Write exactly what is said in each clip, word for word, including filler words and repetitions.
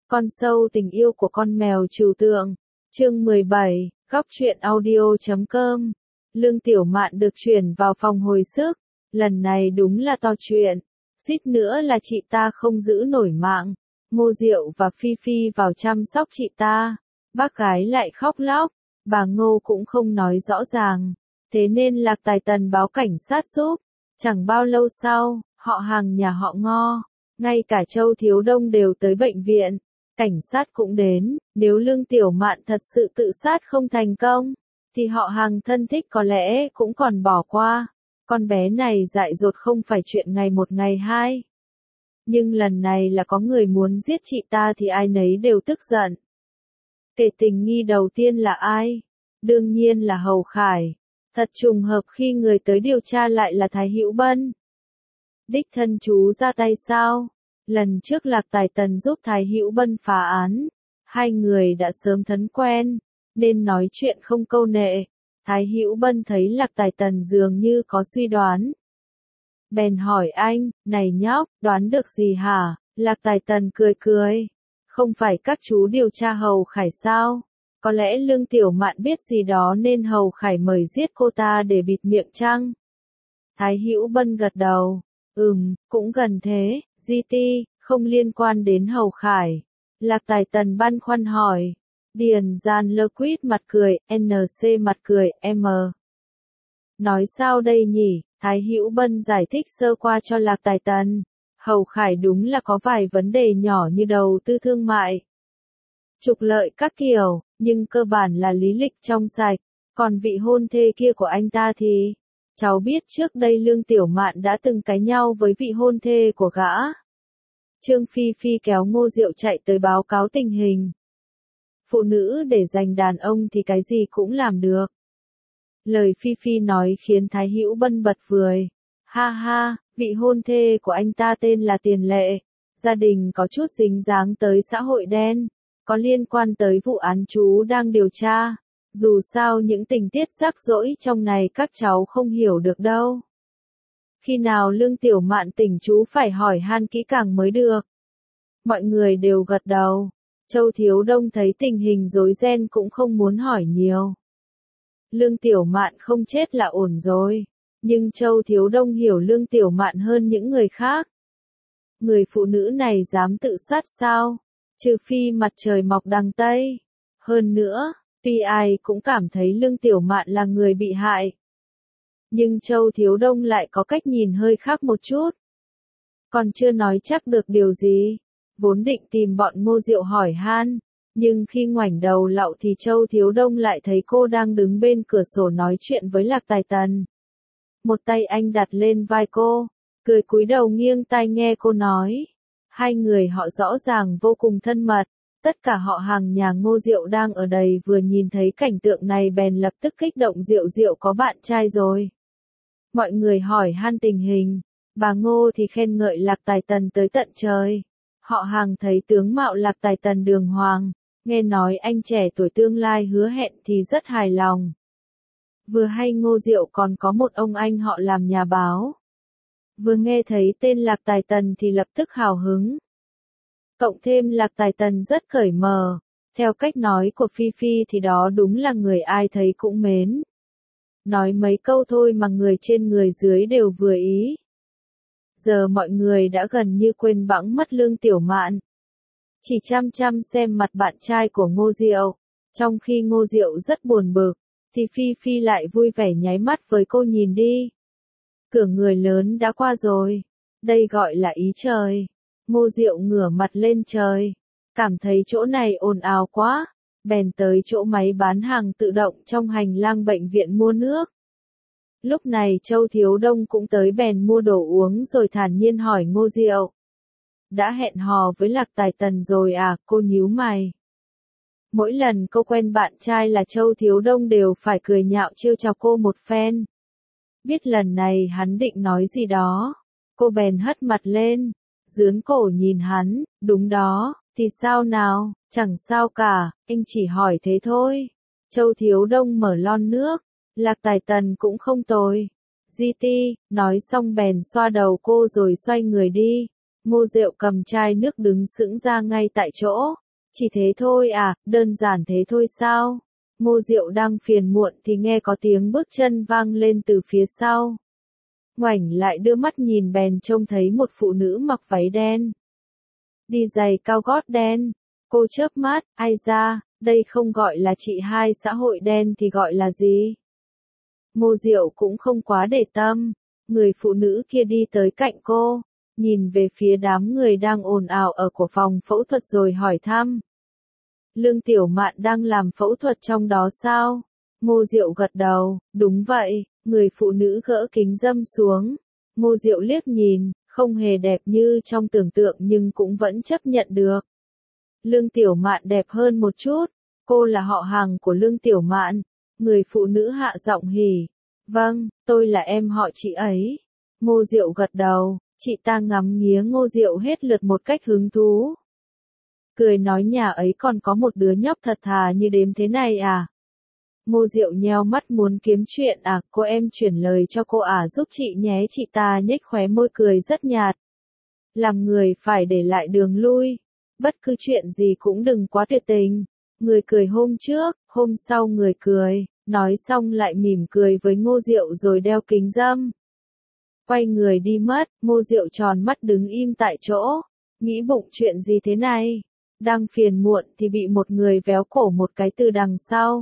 Con sâu tình yêu của con mèo trừu tượng. Chương mười bảy, góc truyện audio chấm com. Lương Tiểu Mạn được chuyển vào phòng hồi sức. Lần này đúng là to chuyện. Suýt nữa là chị ta không giữ nổi mạng. Ngô Diệu và Phi Phi vào chăm sóc chị ta. Bác gái lại khóc lóc. Bà Ngô cũng không nói rõ ràng. Thế nên Lạc Tài Tần báo cảnh sát giúp. Chẳng bao lâu sau, họ hàng nhà họ Ngo, ngay cả Châu Thiếu Đông đều tới bệnh viện. Cảnh sát cũng đến, nếu Lương Tiểu Mạn thật sự tự sát không thành công, thì họ hàng thân thích có lẽ cũng còn bỏ qua. Con bé này dại dột không phải chuyện ngày một ngày hai. Nhưng lần này là có người muốn giết chị ta thì ai nấy đều tức giận. Kẻ tình nghi đầu tiên là ai? Đương nhiên là Hầu Khải. Thật trùng hợp khi người tới điều tra lại là Thái Hữu Bân. Đích thân chú ra tay sao? Lần trước Lạc Tài Tần giúp Thái Hữu Bân phá án, hai người đã sớm thân quen, nên nói chuyện không câu nệ. Thái Hữu Bân thấy Lạc Tài Tần dường như có suy đoán. Bèn hỏi anh, này nhóc, đoán được gì hả? Lạc Tài Tần cười cười. Không phải các chú điều tra Hầu Khải sao? Có lẽ Lương Tiểu Mạn biết gì đó nên Hầu Khải mời giết cô ta để bịt miệng chăng? Thái Hữu Bân gật đầu. Ừm, cũng gần thế, giê tê, không liên quan đến Hầu Khải. Lạc Tài Tần băn khoăn hỏi. Điền Gian Lơ Quýt mặt cười, en xê mặt cười, M. Nói sao đây nhỉ? Thái Hữu Bân giải thích sơ qua cho Lạc Tài Tần. Hầu Khải đúng là có vài vấn đề nhỏ như đầu tư thương mại, trục lợi các kiểu, nhưng cơ bản là lý lịch trong sạch. Còn vị hôn thê kia của anh ta thì, cháu biết trước đây Lương Tiểu Mạn đã từng cãi nhau với vị hôn thê của gã. Trương Phi Phi kéo Ngô Diệu chạy tới báo cáo tình hình. Phụ nữ để giành đàn ông thì cái gì cũng làm được. Lời Phi Phi nói khiến Thái Hữu Bân bật cười. Ha ha, vị hôn thê của anh ta tên là Tiền Lệ. Gia đình có chút dính dáng tới xã hội đen, có liên quan tới vụ án chú đang điều tra. Dù sao những tình tiết rắc rối trong này các cháu không hiểu được đâu. Khi nào Lương Tiểu Mạn tỉnh chú phải hỏi han kỹ càng mới được. Mọi người đều gật đầu. Châu Thiếu Đông thấy tình hình rối ren cũng không muốn hỏi nhiều. Lương Tiểu Mạn không chết là ổn rồi. Nhưng Châu Thiếu Đông hiểu Lương Tiểu Mạn hơn những người khác. Người phụ nữ này dám tự sát sao? Trừ phi mặt trời mọc đằng Tây. Hơn nữa, tuy ai cũng cảm thấy Lương Tiểu Mạn là người bị hại. Nhưng Châu Thiếu Đông lại có cách nhìn hơi khác một chút. Còn chưa nói chắc được điều gì. Vốn định tìm bọn Ngô Diệu hỏi han. Nhưng khi ngoảnh đầu lạo thì Châu Thiếu Đông lại thấy cô đang đứng bên cửa sổ nói chuyện với Lạc Tài Tần. Một tay anh đặt lên vai cô, cười cúi đầu nghiêng tai nghe cô nói. Hai người họ rõ ràng vô cùng thân mật. Tất cả họ hàng nhà Ngô Diệu đang ở đây vừa nhìn thấy cảnh tượng này bèn lập tức kích động Diệu Diệu có bạn trai rồi. Mọi người hỏi han tình hình, bà Ngô thì khen ngợi Lạc Tài Tần tới tận trời. Họ hàng thấy tướng mạo Lạc Tài Tần đường hoàng, nghe nói anh trẻ tuổi tương lai hứa hẹn thì rất hài lòng. Vừa hay Ngô Diệu còn có một ông anh họ làm nhà báo. Vừa nghe thấy tên Lạc Tài Tần thì lập tức hào hứng. Cộng thêm Lạc Tài Tần rất cởi mở. Theo cách nói của Phi Phi thì đó đúng là người ai thấy cũng mến. Nói mấy câu thôi mà người trên người dưới đều vừa ý. Giờ mọi người đã gần như quên bẵng mất Lương Tiểu Mạn. Chỉ chăm chăm xem mặt bạn trai của Ngô Diệu. Trong khi Ngô Diệu rất buồn bực, thì Phi Phi lại vui vẻ nháy mắt với cô nhìn đi. Cửa người lớn đã qua rồi. Đây gọi là ý trời. Ngô Diệu ngửa mặt lên trời. Cảm thấy chỗ này ồn ào quá. Bèn tới chỗ máy bán hàng tự động trong hành lang bệnh viện mua nước. Lúc này Châu Thiếu Đông cũng tới bèn mua đồ uống rồi thản nhiên hỏi Ngô Diệu. Đã hẹn hò với Lạc Tài Tần rồi à? Cô nhíu mày. Mỗi lần cô quen bạn trai là Châu Thiếu Đông đều phải cười nhạo trêu chọc cô một phen. Biết lần này hắn định nói gì đó, cô bèn hất mặt lên, dướn cổ nhìn hắn. Đúng đó, thì sao nào? Chẳng sao cả, anh chỉ hỏi thế thôi. Châu Thiếu Đông mở lon nước. Lạc Tài Tần cũng không tồi. giê tê, nói xong bèn xoa đầu cô rồi xoay người đi. Ngô Diệu cầm chai nước đứng sững ra ngay tại chỗ. Chỉ thế thôi à, đơn giản thế thôi sao? Ngô Diệu đang phiền muộn thì nghe có tiếng bước chân vang lên từ phía sau. Ngoảnh lại đưa mắt nhìn bèn trông thấy một phụ nữ mặc váy đen. Đi giày cao gót đen. Cô chớp mắt, ai da, đây không gọi là chị hai xã hội đen thì gọi là gì? Ngô Diệu cũng không quá để tâm. Người phụ nữ kia đi tới cạnh cô, nhìn về phía đám người đang ồn ào ở của phòng phẫu thuật rồi hỏi thăm. Lương Tiểu Mạn đang làm phẫu thuật trong đó sao? Ngô Diệu gật đầu, đúng vậy. Người phụ nữ gỡ kính râm xuống. Ngô Diệu liếc nhìn, không hề đẹp như trong tưởng tượng nhưng cũng vẫn chấp nhận được. Lương Tiểu Mạn đẹp hơn một chút. Cô là họ hàng của Lương Tiểu Mạn. Người phụ nữ hạ giọng hỉ. Vâng, tôi là em họ chị ấy. Ngô Diệu gật đầu, chị ta ngắm nghía Ngô Diệu hết lượt một cách hứng thú. Cười nói nhà ấy còn có một đứa nhóc thật thà như đếm thế này à? Ngô Diệu nheo mắt muốn kiếm chuyện à, cô em chuyển lời cho cô à giúp chị nhé, chị ta nhếch khóe môi cười rất nhạt. Làm người phải để lại đường lui, bất cứ chuyện gì cũng đừng quá tuyệt tình. Người cười hôm trước, hôm sau người cười, nói xong lại mỉm cười với Ngô Diệu rồi đeo kính râm. Quay người đi mất, Ngô Diệu tròn mắt đứng im tại chỗ, nghĩ bụng chuyện gì thế này. Đang phiền muộn thì bị một người véo cổ một cái từ đằng sau.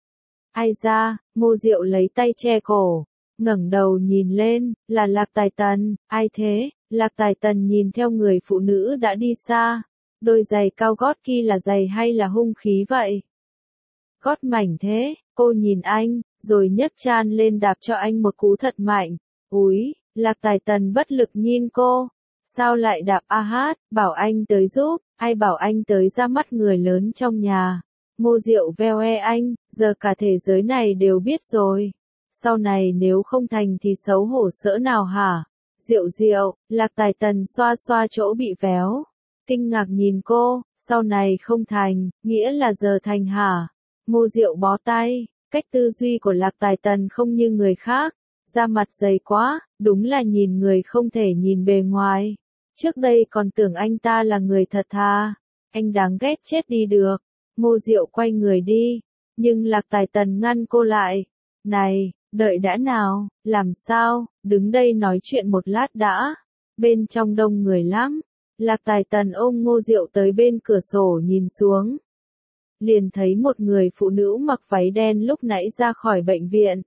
Ai da, Ngô Diệu lấy tay che cổ, ngẩng đầu nhìn lên, là Lạc Tài Tần, ai thế? Lạc Tài Tần nhìn theo người phụ nữ đã đi xa. Đôi giày cao gót kia là giày hay là hung khí vậy? Gót mảnh thế, cô nhìn anh, rồi nhấc chan lên đạp cho anh một cú thật mạnh. Úi, Lạc Tài Tần bất lực nhìn cô. Sao lại đạp a hát, bảo anh tới giúp, ai bảo anh tới ra mắt người lớn trong nhà. Ngô Diệu veo e anh, giờ cả thế giới này đều biết rồi. Sau này nếu không thành thì xấu hổ sỡ nào hả? Diệu Diệu, Lạc Tài Tần xoa xoa chỗ bị véo. Kinh ngạc nhìn cô, sau này không thành, nghĩa là giờ thành hả? Ngô Diệu bó tay, cách tư duy của Lạc Tài Tần không như người khác. Da mặt dày quá, đúng là nhìn người không thể nhìn bề ngoài. Trước đây còn tưởng anh ta là người thật thà. Anh đáng ghét chết đi được. Ngô Diệu quay người đi, nhưng Lạc Tài Tần ngăn cô lại. Này, đợi đã nào, làm sao, đứng đây nói chuyện một lát đã. Bên trong đông người lắm. Lạc Tài Tần ôm Ngô Diệu tới bên cửa sổ nhìn xuống. Liền thấy một người phụ nữ mặc váy đen lúc nãy ra khỏi bệnh viện.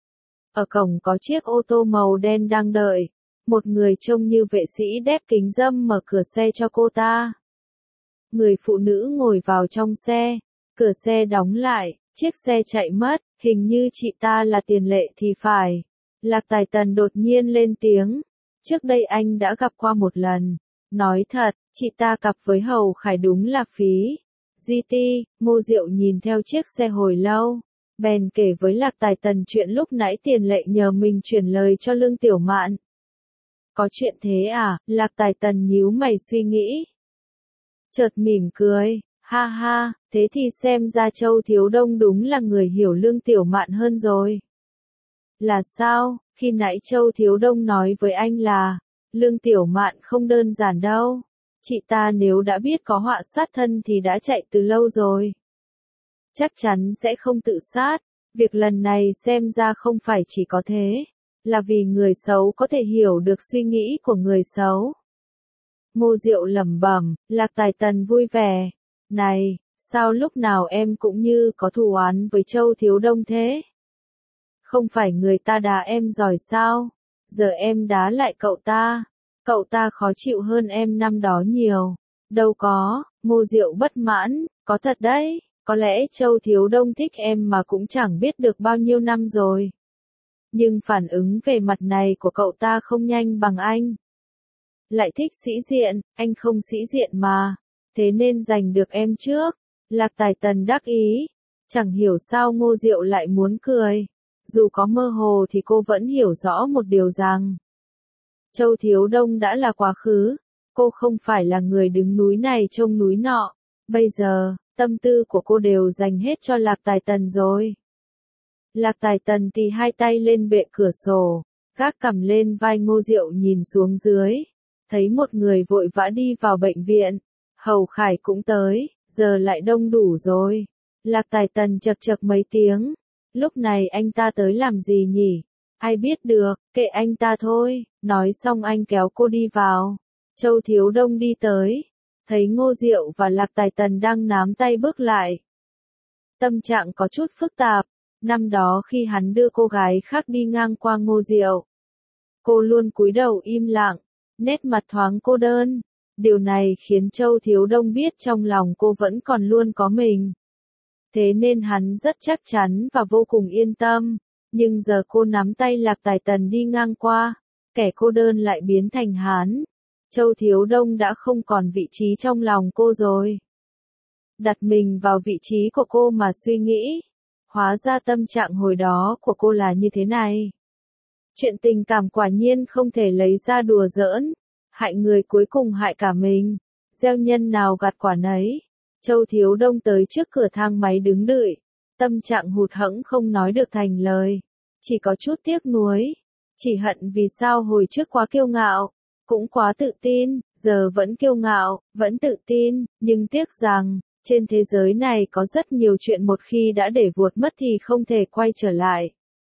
Ở cổng có chiếc ô tô màu đen đang đợi. Một người trông như vệ sĩ đép kính râm mở cửa xe cho cô ta. Người phụ nữ ngồi vào trong xe, cửa xe đóng lại, chiếc xe chạy mất, hình như chị ta là Tiền Lệ thì phải. Lạc Tài Tần đột nhiên lên tiếng, trước đây anh đã gặp qua một lần. Nói thật, chị ta cặp với Hầu Khải đúng là phí. giê tê, Ngô Diệu nhìn theo chiếc xe hồi lâu, bèn kể với Lạc Tài Tần chuyện lúc nãy Tiền Lệ nhờ mình chuyển lời cho Lương Tiểu Mạn. Có chuyện thế à? Lạc Tài Tần nhíu mày suy nghĩ. Chợt mỉm cười, ha ha, thế thì xem ra Châu Thiếu Đông đúng là người hiểu Lương Tiểu Mạn hơn rồi. Là sao? Khi nãy Châu Thiếu Đông nói với anh là, Lương Tiểu Mạn không đơn giản đâu. Chị ta nếu đã biết có họa sát thân thì đã chạy từ lâu rồi. Chắc chắn sẽ không tự sát. Việc lần này xem ra không phải chỉ có thế. Là vì người xấu có thể hiểu được suy nghĩ của người xấu. Ngô Diệu lẩm bẩm, Lạc Tài Tần vui vẻ. Này, sao lúc nào em cũng như có thù oán với Châu Thiếu Đông thế? Không phải người ta đá em giỏi sao? Giờ em đá lại cậu ta. Cậu ta khó chịu hơn em năm đó nhiều. Đâu có, Ngô Diệu bất mãn, có thật đấy. Có lẽ Châu Thiếu Đông thích em mà cũng chẳng biết được bao nhiêu năm rồi. Nhưng phản ứng về mặt này của cậu ta không nhanh bằng anh. Lại thích sĩ diện, anh không sĩ diện mà. Thế nên giành được em trước. Lạc Tài Tần đắc ý. Chẳng hiểu sao Ngô Diệu lại muốn cười. Dù có mơ hồ thì cô vẫn hiểu rõ một điều rằng. Châu Thiếu Đông đã là quá khứ. Cô không phải là người đứng núi này trông núi nọ. Bây giờ, tâm tư của cô đều dành hết cho Lạc Tài Tần rồi. Lạc Tài Tần tì hai tay lên bệ cửa sổ, gác cằm lên vai Ngô Diệu nhìn xuống dưới. thấy một người vội vã đi vào bệnh viện. Hầu Khải cũng tới, giờ lại đông đủ rồi. Lạc Tài Tần chật chật mấy tiếng. Lúc này anh ta tới làm gì nhỉ? Ai biết được, kệ anh ta thôi. Nói xong anh kéo cô đi vào. Châu Thiếu Đông đi tới. Thấy Ngô Diệu và Lạc Tài Tần đang nắm tay bước lại. Tâm trạng có chút phức tạp. Năm đó khi hắn đưa cô gái khác đi ngang qua Ngô Diệu, cô luôn cúi đầu im lặng, nét mặt thoáng cô đơn. Điều này khiến Châu Thiếu Đông biết trong lòng cô vẫn còn luôn có mình. Thế nên hắn rất chắc chắn và vô cùng yên tâm. Nhưng giờ cô nắm tay Lạc Tài Tần đi ngang qua, kẻ cô đơn lại biến thành hắn. Châu Thiếu Đông đã không còn vị trí trong lòng cô rồi. Đặt mình vào vị trí của cô mà suy nghĩ. Hóa ra tâm trạng hồi đó của cô là như thế này. Chuyện tình cảm quả nhiên không thể lấy ra đùa giỡn. Hại người cuối cùng hại cả mình. Gieo nhân nào gặt quả nấy. Châu Thiếu Đông tới trước cửa thang máy đứng đợi. Tâm trạng hụt hẫng không nói được thành lời. Chỉ có chút tiếc nuối. Chỉ hận vì sao hồi trước quá kiêu ngạo. Cũng quá tự tin. Giờ vẫn kiêu ngạo, vẫn tự tin. Nhưng tiếc rằng, trên thế giới này có rất nhiều chuyện một khi đã để vuột mất thì không thể quay trở lại.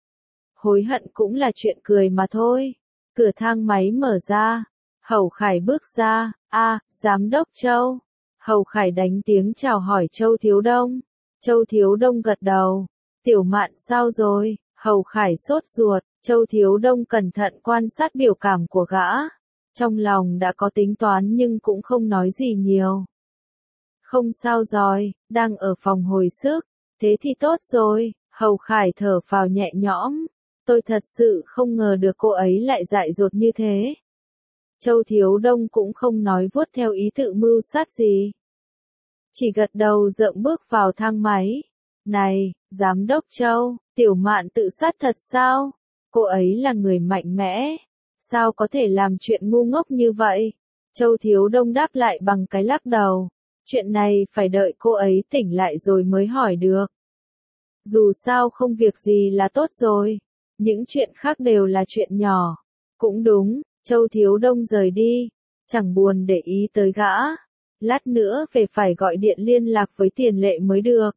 Hối hận cũng là chuyện cười mà thôi. Cửa thang máy mở ra. Hầu Khải bước ra. A, Giám đốc Châu. Hầu Khải đánh tiếng chào hỏi Châu Thiếu Đông. Châu Thiếu Đông gật đầu. Tiểu Mạn sao rồi? Hầu Khải sốt ruột. Châu Thiếu Đông cẩn thận quan sát biểu cảm của gã. Trong lòng đã có tính toán nhưng cũng không nói gì nhiều. Không sao rồi, đang ở phòng hồi sức. Thế thì tốt rồi. Hầu Khải thở phào nhẹ nhõm. Tôi thật sự không ngờ được cô ấy lại dại dột như thế. Châu Thiếu Đông cũng không nói vuốt theo ý tự mưu sát gì. Chỉ gật đầu dậm bước vào thang máy. Này, Giám đốc Châu, Tiểu Mạn tự sát thật sao? Cô ấy là người mạnh mẽ. Sao có thể làm chuyện ngu ngốc như vậy? Châu Thiếu Đông đáp lại bằng cái lắc đầu. Chuyện này phải đợi cô ấy tỉnh lại rồi mới hỏi được. Dù sao không việc gì là tốt rồi. Những chuyện khác đều là chuyện nhỏ. Cũng đúng, Châu Thiếu Đông rời đi. Chẳng buồn để ý tới gã. Lát nữa về phải gọi điện liên lạc với Tiền Lệ mới được.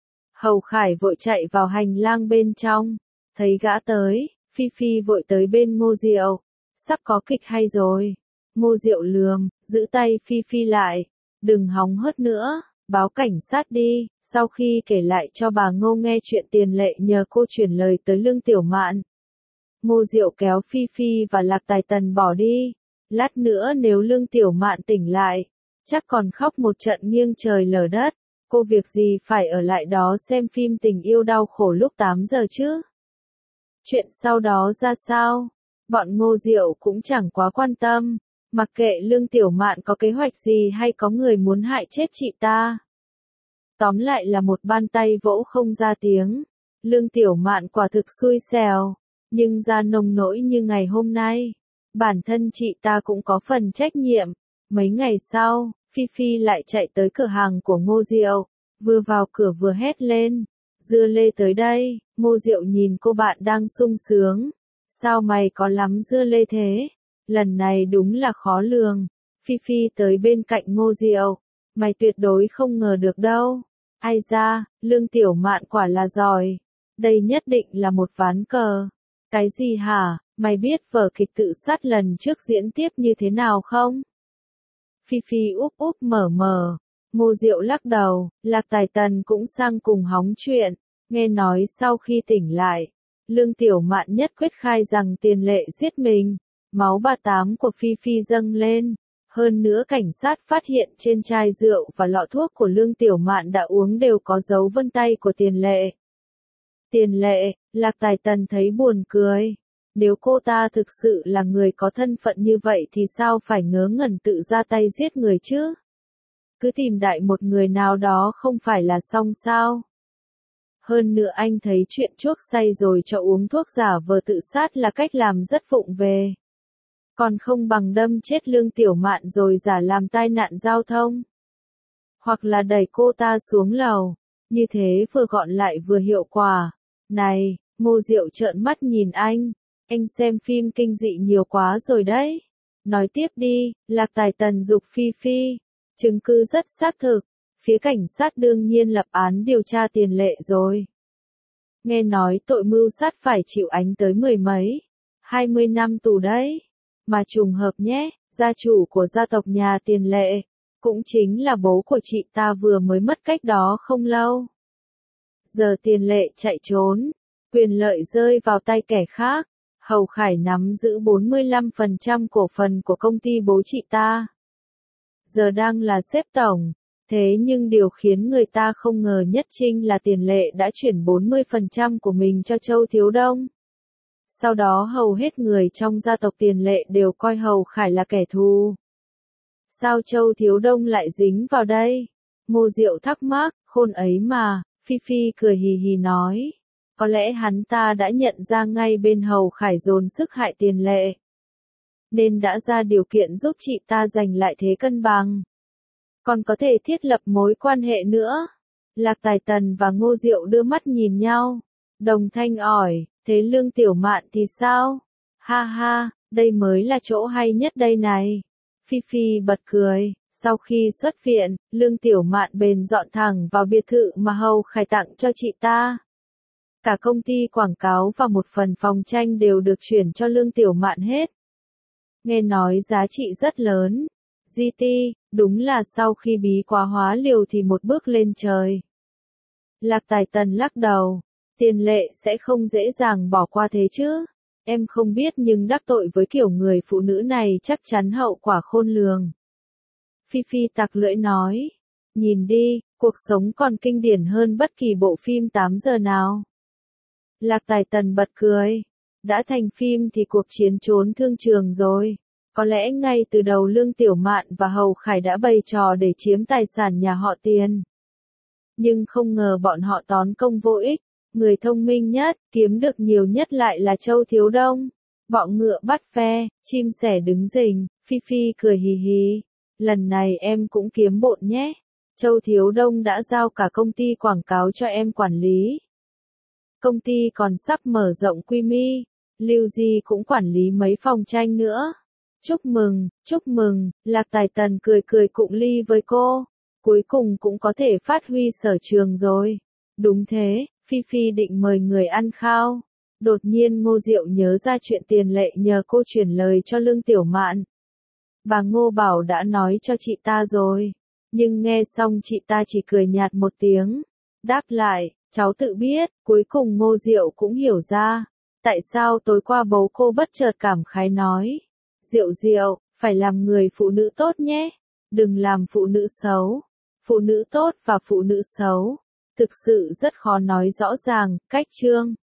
Hầu Khải vội chạy vào hành lang bên trong. Thấy gã tới, Phi Phi vội tới bên Ngô Diệu. Sắp có kịch hay rồi. Ngô Diệu lườm, giữ tay Phi Phi lại. Đừng hóng hớt nữa, báo cảnh sát đi. Sau khi kể lại cho bà Ngô nghe chuyện Tiền Lệ nhờ cô chuyển lời tới Lương Tiểu Mạn. Ngô Diệu kéo Phi Phi và Lạc Tài Tần bỏ đi. Lát nữa nếu Lương Tiểu Mạn tỉnh lại, chắc còn khóc một trận nghiêng trời lở đất. Cô việc gì phải ở lại đó xem phim tình yêu đau khổ lúc tám giờ chứ? Chuyện sau đó ra sao? Bọn Ngô Diệu cũng chẳng quá quan tâm. Mặc kệ Lương Tiểu Mạn có kế hoạch gì hay có người muốn hại chết chị ta. Tóm lại là một bàn tay vỗ không ra tiếng. Lương Tiểu Mạn quả thực xui xẻo. Nhưng ra nông nỗi như ngày hôm nay. Bản thân chị ta cũng có phần trách nhiệm. Mấy ngày sau, Phi Phi lại chạy tới cửa hàng của Ngô Diệu. Vừa vào cửa vừa hét lên. Dưa lê tới đây. Ngô Diệu nhìn cô bạn đang sung sướng. Sao mày có lắm dưa lê thế? Lần này đúng là khó lường. Phi Phi tới bên cạnh Ngô Diệu. Mày tuyệt đối không ngờ được đâu. Ai ra, Lương Tiểu Mạn quả là giỏi. Đây nhất định là một ván cờ. Cái gì hả? Mày biết vở kịch tự sát lần trước diễn tiếp như thế nào không? Phi Phi úp úp mở mở. Ngô Diệu lắc đầu. Lạc Tài Tần cũng sang cùng hóng chuyện. Nghe nói sau khi tỉnh lại, Lương Tiểu Mạn nhất quyết khai rằng Tiền Lệ giết mình. Máu ba tám của Phi Phi dâng lên. Hơn nữa cảnh sát phát hiện trên chai rượu và lọ thuốc của Lương Tiểu Mạn đã uống đều có dấu vân tay của Tiền Lệ. Tiền Lệ, Lạc Tài Tần thấy buồn cười. Nếu cô ta thực sự là người có thân phận như vậy thì sao phải ngớ ngẩn tự ra tay giết người chứ? Cứ tìm đại một người nào đó không phải là xong sao? Hơn nữa anh thấy chuyện chuốc say rồi cho uống thuốc giả vờ tự sát là cách làm rất vụng về. Còn không bằng đâm chết Lương Tiểu Mạn rồi giả làm tai nạn giao thông. Hoặc là đẩy cô ta xuống lầu. Như thế vừa gọn lại vừa hiệu quả. Này, Ngô Diệu trợn mắt nhìn anh. Anh xem phim kinh dị nhiều quá rồi đấy. Nói tiếp đi, Lạc Tài Tần giục Phi Phi. Chứng cứ rất xác thực. Phía cảnh sát đương nhiên lập án điều tra tiền lệ rồi. Nghe nói tội mưu sát phải chịu ánh tới mười mấy, hai mươi năm tù đấy. Mà trùng hợp nhé, gia chủ của gia tộc nhà tiền lệ, cũng chính là bố của chị ta vừa mới mất cách đó không lâu. Giờ tiền lệ chạy trốn, quyền lợi rơi vào tay kẻ khác, Hầu Khải nắm giữ bốn mươi lăm phần trăm cổ phần của công ty bố chị ta. Giờ đang là sếp tổng, thế nhưng điều khiến người ta không ngờ nhất chính là tiền lệ đã chuyển bốn mươi phần trăm của mình cho Châu Thiếu Đông. Sau đó hầu hết người trong gia tộc tiền lệ đều coi Hầu Khải là kẻ thù. Sao Châu Thiếu Đông lại dính vào đây? Ngô Diệu thắc mắc, khôn ấy mà, Phi Phi cười hì hì nói. Có lẽ hắn ta đã nhận ra ngay bên Hầu Khải dồn sức hại tiền lệ, nên đã ra điều kiện giúp chị ta giành lại thế cân bằng. Còn có thể thiết lập mối quan hệ nữa. Lạc Tài Tần và Ngô Diệu đưa mắt nhìn nhau. Đồng thanh hỏi, thế Lương Tiểu Mạn thì sao? Ha ha, đây mới là chỗ hay nhất đây này. Phi Phi bật cười. Sau khi xuất viện, Lương Tiểu Mạn bèn dọn thẳng vào biệt thự mà Hầu Khải tặng cho chị ta. Cả công ty quảng cáo và một phần phòng tranh đều được chuyển cho Lương Tiểu Mạn hết. Nghe nói giá trị rất lớn. giê tê, đúng là sau khi bí quá hóa liều thì một bước lên trời. Lạc Tài Tần lắc đầu. Tiền lệ sẽ không dễ dàng bỏ qua thế chứ. Em không biết nhưng đắc tội với kiểu người phụ nữ này chắc chắn hậu quả khôn lường. Phi Phi tặc lưỡi nói. Nhìn đi, cuộc sống còn kinh điển hơn bất kỳ bộ phim tám giờ nào. Lạc Tài Tần bật cười. Đã thành phim thì cuộc chiến trốn thương trường rồi. Có lẽ ngay từ đầu Lương Tiểu Mạn và Hầu Khải đã bày trò để chiếm tài sản nhà họ Tiền. Nhưng không ngờ bọn họ tốn công vô ích. Người thông minh nhất, kiếm được nhiều nhất lại là Châu Thiếu Đông. Bọ ngựa bắt ve, chim sẻ đứng rình, Phi Phi cười hì hì. Lần này em cũng kiếm bộn nhé. Châu Thiếu Đông đã giao cả công ty quảng cáo cho em quản lý. Công ty còn sắp mở rộng quy mô. Lưu Di cũng quản lý mấy phòng tranh nữa. Chúc mừng, chúc mừng, Lạc Tài Tần cười cười cụng ly với cô. Cuối cùng cũng có thể phát huy sở trường rồi. Đúng thế, Phi Phi định mời người ăn khao. Đột nhiên Ngô Diệu nhớ ra chuyện tiền lệ nhờ cô chuyển lời cho Lương Tiểu Mạn. Bà Ngô bảo đã nói cho chị ta rồi. Nhưng nghe xong chị ta chỉ cười nhạt một tiếng. Đáp lại, cháu tự biết, cuối cùng Ngô Diệu cũng hiểu ra. Tại sao tối qua bố cô bất chợt cảm khái nói. Diệu Diệu, phải làm người phụ nữ tốt nhé. Đừng làm phụ nữ xấu. Phụ nữ tốt và phụ nữ xấu. Thực sự rất khó nói rõ ràng, cách chương.